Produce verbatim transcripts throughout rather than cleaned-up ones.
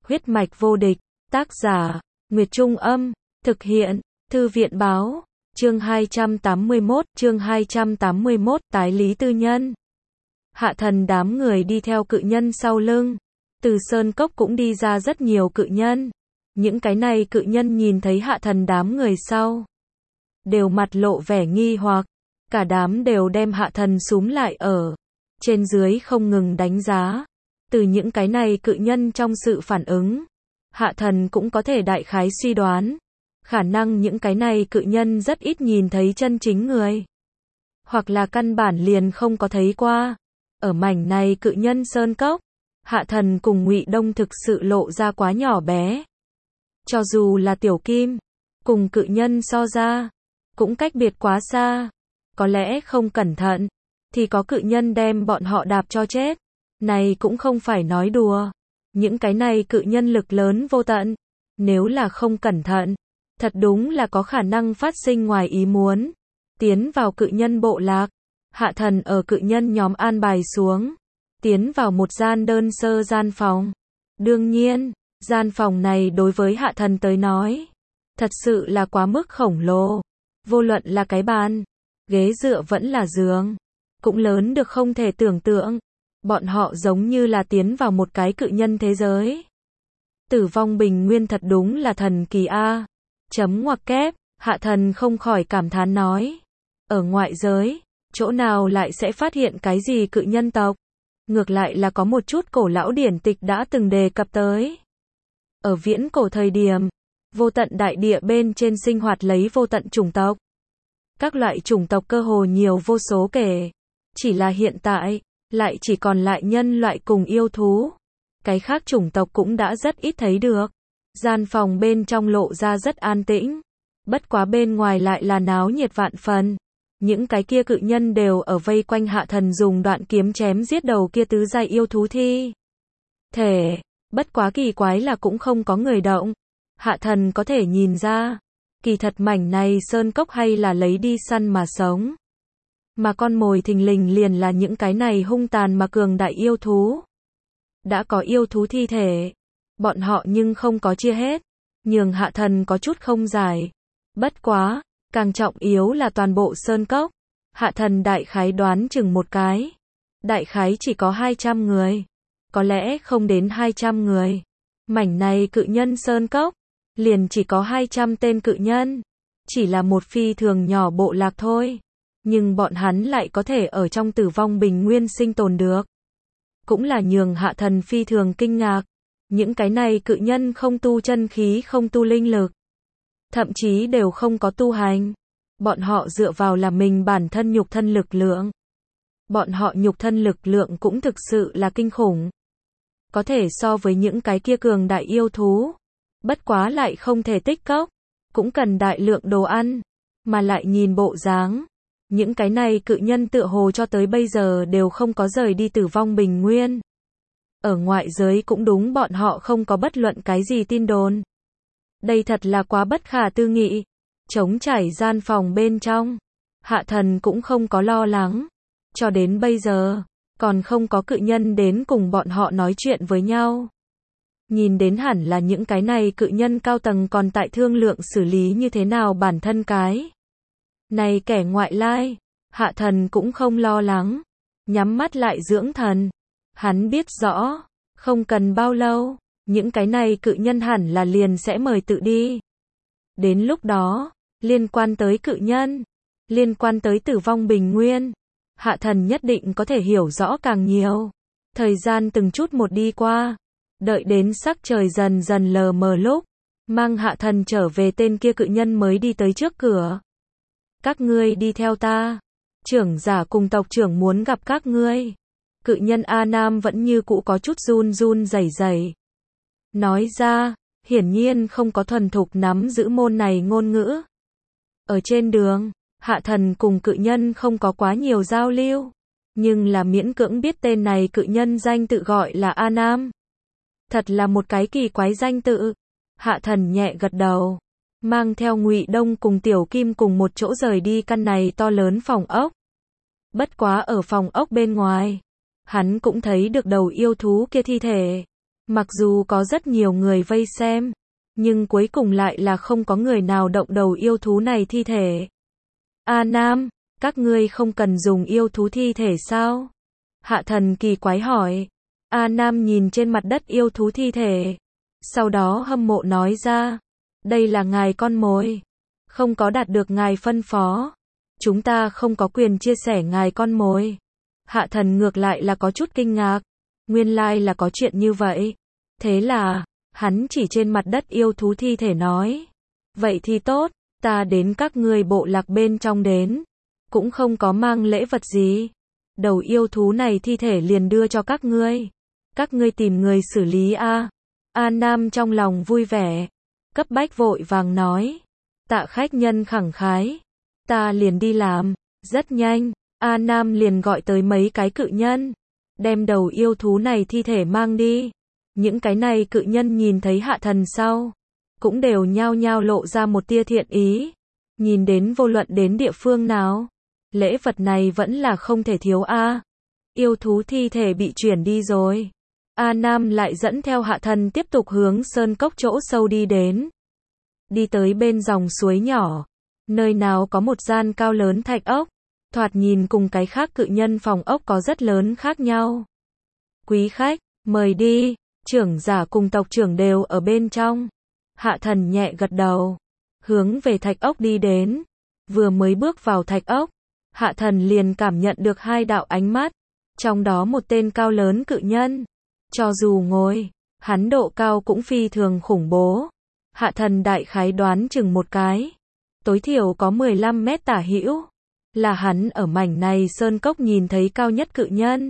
Huyết mạch vô địch, tác giả, Nguyệt Trung Âm, thực hiện, Thư viện Báo, chương hai trăm tám mươi mốt, chương hai trăm tám mươi mốt, tái lý tư nhân. Hạ thần đám người đi theo cự nhân sau lưng, từ sơn cốc cũng đi ra rất nhiều cự nhân. Những cái này cự nhân nhìn thấy hạ thần đám người sau, đều mặt lộ vẻ nghi hoặc, cả đám đều đem hạ thần súm lại ở trên dưới không ngừng đánh giá. Từ những cái này cự nhân trong sự phản ứng, hạ thần cũng có thể đại khái suy đoán, khả năng những cái này cự nhân rất ít nhìn thấy chân chính người, hoặc là căn bản liền không có thấy qua. Ở mảnh này cự nhân sơn cốc, hạ thần cùng Ngụy Đông thực sự lộ ra quá nhỏ bé. Cho dù là tiểu kim, cùng cự nhân so ra, cũng cách biệt quá xa. Có lẽ không cẩn thận, thì có cự nhân đem bọn họ đạp cho chết. Này cũng không phải nói đùa. Những cái này cự nhân lực lớn vô tận. Nếu là không cẩn thận, thật đúng là có khả năng phát sinh ngoài ý muốn. Tiến vào cự nhân bộ lạc, hạ thần ở cự nhân nhóm an bài xuống. Tiến vào một gian đơn sơ gian phòng. Đương nhiên, gian phòng này đối với hạ thần tới nói, thật sự là quá mức khổng lồ. Vô luận là cái bàn, ghế dựa vẫn là giường, cũng lớn được không thể tưởng tượng. Bọn họ giống như là tiến vào một cái cự nhân thế giới. Tử vong bình nguyên thật đúng là thần kỳ a. Chấm ngoặc kép, hạ thần không khỏi cảm thán nói. Ở ngoại giới, chỗ nào lại sẽ phát hiện cái gì cự nhân tộc? Ngược lại là có một chút cổ lão điển tịch đã từng đề cập tới. Ở viễn cổ thời điểm, vô tận đại địa bên trên sinh hoạt lấy vô tận chủng tộc. Các loại chủng tộc cơ hồ nhiều vô số kể. Chỉ là hiện tại, lại chỉ còn lại nhân loại cùng yêu thú. Cái khác chủng tộc cũng đã rất ít thấy được. Gian phòng bên trong lộ ra rất an tĩnh. Bất quá bên ngoài lại là náo nhiệt vạn phần. Những cái kia cự nhân đều ở vây quanh hạ thần dùng đoạn kiếm chém giết đầu kia tứ giai yêu thú thi thể. Bất quá kỳ quái là cũng không có người động. Hạ thần có thể nhìn ra, kỳ thật mảnh này sơn cốc hay là lấy đi săn mà sống. Mà con mồi thình lình liền là những cái này hung tàn mà cường đại yêu thú. Đã có yêu thú thi thể, bọn họ nhưng không có chia hết, nhường hạ thần có chút không giải. Bất quá, càng trọng yếu là toàn bộ sơn cốc. Hạ thần đại khái đoán chừng một cái. Đại khái chỉ có hai trăm người. Có lẽ không đến hai trăm người. Mảnh này cự nhân sơn cốc, liền chỉ có hai trăm tên cự nhân. Chỉ là một phi thường nhỏ bộ lạc thôi. Nhưng bọn hắn lại có thể ở trong tử vong bình nguyên sinh tồn được. Cũng là nhường hạ thần phi thường kinh ngạc. Những cái này cự nhân không tu chân khí, không tu linh lực. Thậm chí đều không có tu hành. Bọn họ dựa vào là mình bản thân nhục thân lực lượng. Bọn họ nhục thân lực lượng cũng thực sự là kinh khủng. Có thể so với những cái kia cường đại yêu thú. Bất quá lại không thể tích cốc. Cũng cần đại lượng đồ ăn. Mà lại nhìn bộ dáng. Những cái này cự nhân tựa hồ cho tới bây giờ đều không có rời đi tử vong bình nguyên. Ở ngoại giới cũng đúng bọn họ không có bất luận cái gì tin đồn. Đây thật là quá bất khả tư nghị. Trống trải gian phòng bên trong. Hạ thần cũng không có lo lắng. Cho đến bây giờ, còn không có cự nhân đến cùng bọn họ nói chuyện với nhau. Nhìn đến hẳn là những cái này cự nhân cao tầng còn tại thương lượng xử lý như thế nào bản thân cái. Này kẻ ngoại lai, hạ thần cũng không lo lắng. Nhắm mắt lại dưỡng thần. Hắn biết rõ, không cần bao lâu, những cái này cự nhân hẳn là liền sẽ mời tự đi. Đến lúc đó, liên quan tới cự nhân, liên quan tới tử vong bình nguyên, hạ thần nhất định có thể hiểu rõ càng nhiều. Thời gian từng chút một đi qua, đợi đến sắc trời dần dần lờ mờ lúc, mang hạ thần trở về tên kia cự nhân mới đi tới trước cửa. Các ngươi đi theo ta, trưởng giả cùng tộc trưởng muốn gặp các ngươi. Cự nhân A Nam vẫn như cũ có chút run run rẩy rẩy. Nói ra, hiển nhiên không có thuần thục nắm giữ môn này ngôn ngữ. Ở trên đường, hạ thần cùng cự nhân không có quá nhiều giao lưu. Nhưng là miễn cưỡng biết tên này cự nhân danh tự gọi là A Nam. Thật là một cái kỳ quái danh tự. Hạ thần nhẹ gật đầu. Mang theo Ngụy Đông cùng Tiểu Kim cùng một chỗ rời đi căn này to lớn phòng ốc. Bất quá ở phòng ốc bên ngoài, hắn cũng thấy được đầu yêu thú kia thi thể. Mặc dù có rất nhiều người vây xem, nhưng cuối cùng lại là không có người nào động đầu yêu thú này thi thể. A Nam, các ngươi không cần dùng yêu thú thi thể sao? Hạ thần kỳ quái hỏi. A Nam nhìn trên mặt đất yêu thú thi thể. Sau đó hâm mộ nói ra. Đây là ngài con mồi. Không có đạt được ngài phân phó. Chúng ta không có quyền chia sẻ ngài con mồi. Hạ thần ngược lại là có chút kinh ngạc. Nguyên lai là có chuyện như vậy. Thế là, hắn chỉ trên mặt đất yêu thú thi thể nói. Vậy thì tốt, ta đến các ngươi bộ lạc bên trong đến. Cũng không có mang lễ vật gì. Đầu yêu thú này thi thể liền đưa cho các ngươi. Các ngươi tìm người xử lý a. A Nam trong lòng vui vẻ. Cấp bách vội vàng nói. Tạ khách nhân khẳng khái. Ta liền đi làm. Rất nhanh, A Nam liền gọi tới mấy cái cự nhân. Đem đầu yêu thú này thi thể mang đi. Những cái này cự nhân nhìn thấy hạ thần sau. Cũng đều nhao nhao lộ ra một tia thiện ý. Nhìn đến vô luận đến địa phương nào. Lễ vật này vẫn là không thể thiếu a. Yêu thú thi thể bị chuyển đi rồi. A Nam lại dẫn theo hạ thần tiếp tục hướng sơn cốc chỗ sâu đi đến. Đi tới bên dòng suối nhỏ. Nơi nào có một gian cao lớn thạch ốc. Thoạt nhìn cùng cái khác cự nhân phòng ốc có rất lớn khác nhau. Quý khách, mời đi. Trưởng giả cùng tộc trưởng đều ở bên trong. Hạ thần nhẹ gật đầu. Hướng về thạch ốc đi đến. Vừa mới bước vào thạch ốc. Hạ thần liền cảm nhận được hai đạo ánh mắt. Trong đó một tên cao lớn cự nhân. Cho dù ngồi, hắn độ cao cũng phi thường khủng bố. Hạ thần đại khái đoán chừng một cái. Tối thiểu có mười lăm mét tả hữu. Là hắn ở mảnh này sơn cốc nhìn thấy cao nhất cự nhân.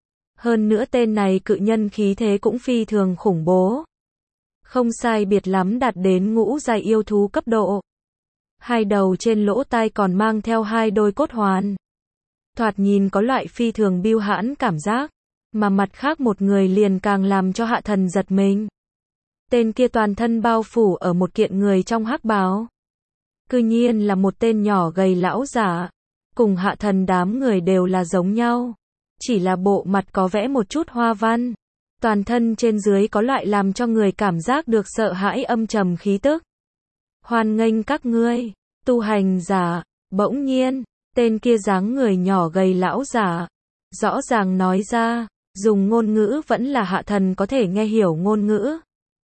Hơn nữa tên này cự nhân khí thế cũng phi thường khủng bố. Không sai biệt lắm đạt đến ngũ giai yêu thú cấp độ. Hai đầu trên lỗ tai còn mang theo hai đôi cốt hoàn. Thoạt nhìn có loại phi thường biêu hãn cảm giác. Mà mặt khác một người liền càng làm cho hạ thần giật mình. Tên kia toàn thân bao phủ ở một kiện người trong hắc bào. Cư nhiên là một tên nhỏ gầy lão giả. Cùng hạ thần đám người đều là giống nhau. Chỉ là bộ mặt có vẽ một chút hoa văn. Toàn thân trên dưới có loại làm cho người cảm giác được sợ hãi âm trầm khí tức. Hoan nghênh các ngươi, tu hành giả. Bỗng nhiên, tên kia dáng người nhỏ gầy lão giả. Rõ ràng nói ra, dùng ngôn ngữ vẫn là hạ thần có thể nghe hiểu ngôn ngữ.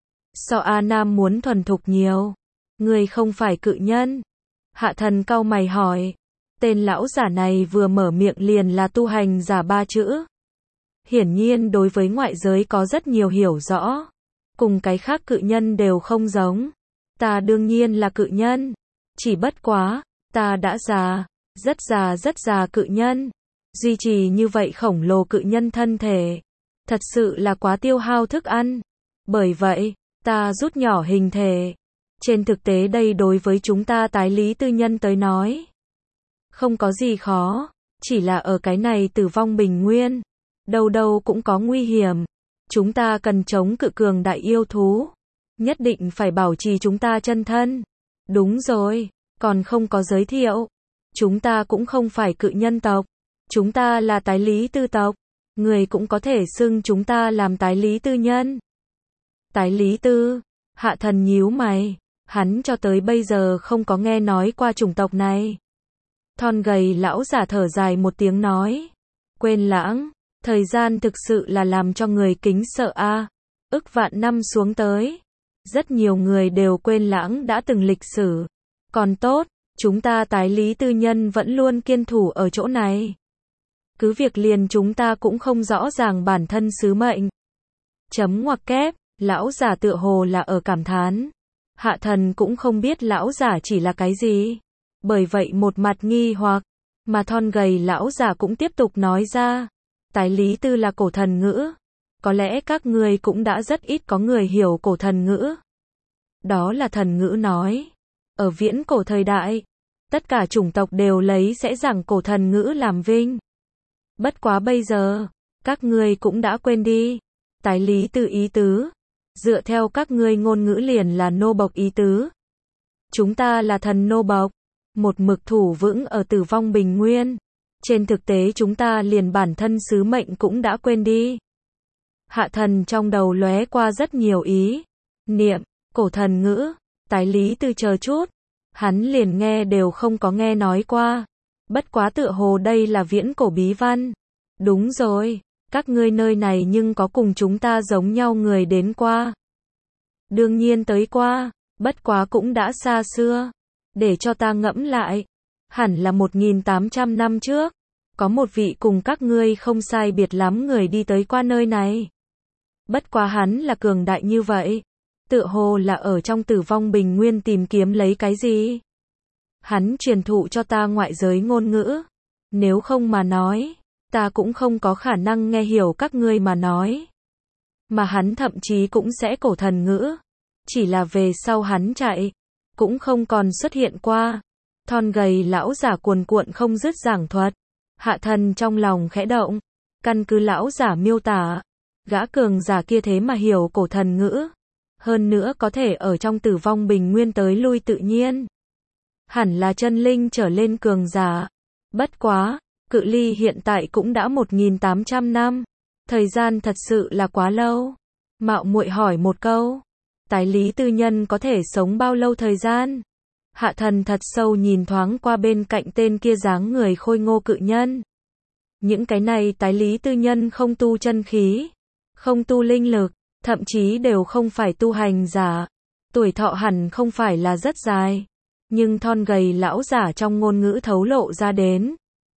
So A Nam muốn thuần thục nhiều. Người không phải cự nhân. Hạ thần cau mày hỏi. Tên lão giả này vừa mở miệng liền là tu hành giả ba chữ. Hiển nhiên đối với ngoại giới có rất nhiều hiểu rõ. Cùng cái khác cự nhân đều không giống. Ta đương nhiên là cự nhân. Chỉ bất quá, ta đã già, rất già rất già cự nhân. Duy trì như vậy khổng lồ cự nhân thân thể. Thật sự là quá tiêu hao thức ăn. Bởi vậy, ta rút nhỏ hình thể. Trên thực tế đây đối với chúng ta tái lý tư nhân tới nói. Không có gì khó. Chỉ là ở cái này tử vong bình nguyên. Đâu đâu cũng có nguy hiểm. Chúng ta cần chống cự cường đại yêu thú. Nhất định phải bảo trì chúng ta chân thân. Đúng rồi, còn không có giới thiệu. Chúng ta cũng không phải cự nhân tộc. Chúng ta là tái lý tư tộc. Người cũng có thể xưng chúng ta làm tái lý tư nhân. Tái lý tư, hạ thần nhíu mày. Hắn cho tới bây giờ không có nghe nói qua chủng tộc này. Thon gầy lão giả thở dài một tiếng nói. Quên lãng, thời gian thực sự là làm cho người kính sợ a. À. Ức vạn năm xuống tới. Rất nhiều người đều quên lãng đã từng lịch sử. Còn tốt, chúng ta tái lý tư nhân vẫn luôn kiên thủ ở chỗ này. Cứ việc liền chúng ta cũng không rõ ràng bản thân sứ mệnh. Chấm ngoặc kép, lão giả tựa hồ là ở cảm thán. Hạ thần cũng không biết lão giả chỉ là cái gì. Bởi vậy một mặt nghi hoặc, mà thon gầy lão giả cũng tiếp tục nói ra. Tái lý tư là cổ thần ngữ. Có lẽ các người cũng đã rất ít có người hiểu cổ thần ngữ. Đó là thần ngữ nói. Ở viễn cổ thời đại, tất cả chủng tộc đều lấy sẽ giảng cổ thần ngữ làm vinh. Bất quá bây giờ, các ngươi cũng đã quên đi. Tái lý tư ý tứ. Dựa theo các ngươi ngôn ngữ liền là nô bộc ý tứ. Chúng ta là thần nô bộc. Một mực thủ vững ở tử vong bình nguyên. Trên thực tế chúng ta liền bản thân sứ mệnh cũng đã quên đi. Hạ thần trong đầu lóe qua rất nhiều ý niệm, cổ thần ngữ, tái lý tư chờ chút. Hắn liền nghe đều không có nghe nói qua. Bất quá tựa hồ đây là viễn cổ bí văn. Đúng rồi, các ngươi nơi này nhưng có cùng chúng ta giống nhau người đến qua. Đương nhiên tới qua, bất quá cũng đã xa xưa. Để cho ta ngẫm lại, hẳn là một nghìn tám trăm năm trước, có một vị cùng các ngươi không sai biệt lắm người đi tới qua nơi này. Bất quá hắn là cường đại như vậy, tựa hồ là ở trong Tử Vong Bình Nguyên tìm kiếm lấy cái gì. Hắn truyền thụ cho ta ngoại giới ngôn ngữ, nếu không mà nói, ta cũng không có khả năng nghe hiểu các ngươi mà nói. Mà hắn thậm chí cũng sẽ cổ thần ngữ, chỉ là về sau hắn chạy, cũng không còn xuất hiện qua. Thon gầy lão giả cuồn cuộn không dứt giảng thuật. Hạ thần trong lòng khẽ động, căn cứ lão giả miêu tả, gã cường giả kia thế mà hiểu cổ thần ngữ, hơn nữa có thể ở trong Tử Vong Bình Nguyên tới lui tự nhiên. Hẳn là chân linh trở lên cường giả. Bất quá, cự ly hiện tại cũng đã một nghìn tám trăm năm, thời gian thật sự là quá lâu. Mạo muội hỏi một câu, tái lý tư nhân có thể sống bao lâu thời gian? Hạ thần thật sâu nhìn thoáng qua bên cạnh tên kia dáng người khôi ngô cự nhân. Những cái này tái lý tư nhân không tu chân khí, không tu linh lực, thậm chí đều không phải tu hành giả. Tuổi thọ hẳn không phải là rất dài, nhưng thon gầy lão giả trong ngôn ngữ thấu lộ ra đến,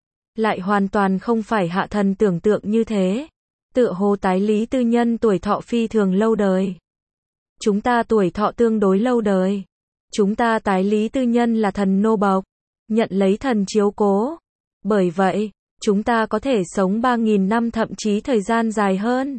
lại hoàn toàn không phải hạ thần tưởng tượng như thế. Tựa hồ tái lý tư nhân tuổi thọ phi thường lâu đời. Chúng ta tuổi thọ tương đối lâu đời. Chúng ta tái lý tư nhân là thần nô bộc, nhận lấy thần chiếu cố. Bởi vậy, chúng ta có thể sống ba nghìn năm thậm chí thời gian dài hơn.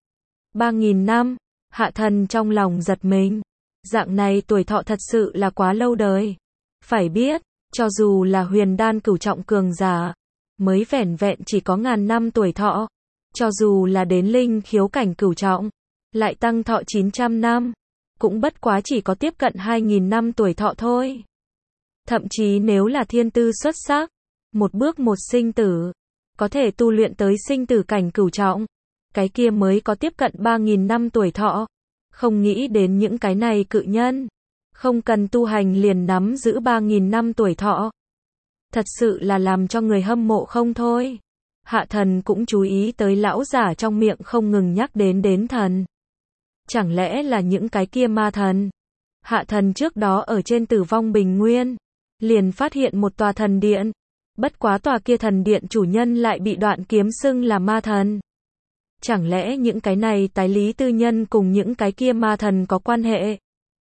ba nghìn năm, hạ thần trong lòng giật mình. Dạng này tuổi thọ thật sự là quá lâu đời. Phải biết, cho dù là huyền đan cửu trọng cường giả, mới vẻn vẹn chỉ có ngàn năm tuổi thọ. Cho dù là đến linh khiếu cảnh cửu trọng, lại tăng thọ chín trăm năm, cũng bất quá chỉ có tiếp cận hai nghìn năm tuổi thọ thôi. Thậm chí nếu là thiên tư xuất sắc, một bước một sinh tử, có thể tu luyện tới sinh tử cảnh cửu trọng, cái kia mới có tiếp cận ba nghìn năm tuổi thọ. Không nghĩ đến những cái này cự nhân, không cần tu hành liền nắm giữ ba nghìn năm tuổi thọ. Thật sự là làm cho người hâm mộ không thôi. Hạ thần cũng chú ý tới lão giả trong miệng không ngừng nhắc đến đến thần. Chẳng lẽ là những cái kia ma thần? Hạ thần trước đó ở trên Tử Vong Bình Nguyên, liền phát hiện một tòa thần điện. Bất quá tòa kia thần điện chủ nhân lại bị Đoạn Kiếm xưng là ma thần. Chẳng lẽ những cái này tái lý tư nhân cùng những cái kia ma thần có quan hệ?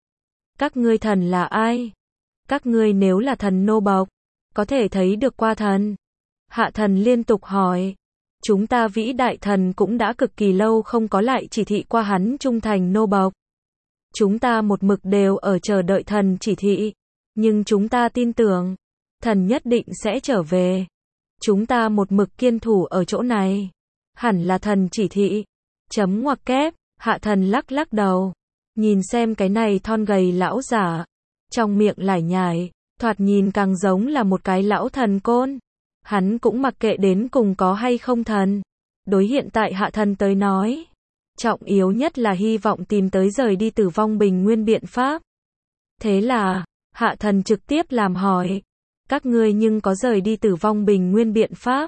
Các ngươi thần là ai? Các ngươi nếu là thần nô bộc, có thể thấy được qua thần. Hạ thần liên tục hỏi. Chúng ta vĩ đại thần cũng đã cực kỳ lâu không có lại chỉ thị qua hắn trung thành nô bộc. Chúng ta một mực đều ở chờ đợi thần chỉ thị. Nhưng chúng ta tin tưởng, thần nhất định sẽ trở về. Chúng ta một mực kiên thủ ở chỗ này. Hẳn là thần chỉ thị. Chấm ngoặc kép, hạ thần lắc lắc đầu. Nhìn xem cái này thon gầy lão giả. Trong miệng lải nhải, thoạt nhìn càng giống là một cái lão thần côn. Hắn cũng mặc kệ đến cùng có hay không thần. Đối hiện tại hạ thần tới nói, trọng yếu nhất là hy vọng tìm tới rời đi Tử Vong Bình Nguyên biện pháp. Thế là, hạ thần trực tiếp làm hỏi. Các ngươi nhưng có rời đi Tử Vong Bình Nguyên biện pháp?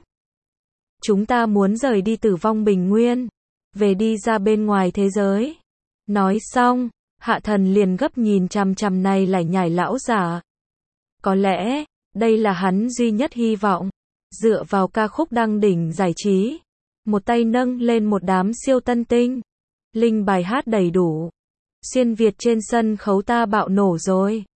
Chúng ta muốn rời đi Tử Vong Bình Nguyên, về đi ra bên ngoài thế giới. Nói xong, hạ thần liền gấp nhìn chằm chằm này lải nhải lão giả. Có lẽ, đây là hắn duy nhất hy vọng. Dựa vào ca khúc đăng đỉnh giải trí, một tay nâng lên một đám siêu tân tinh, linh bài hát đầy đủ. Xuyên Việt trên sân khấu ta bạo nổ rồi.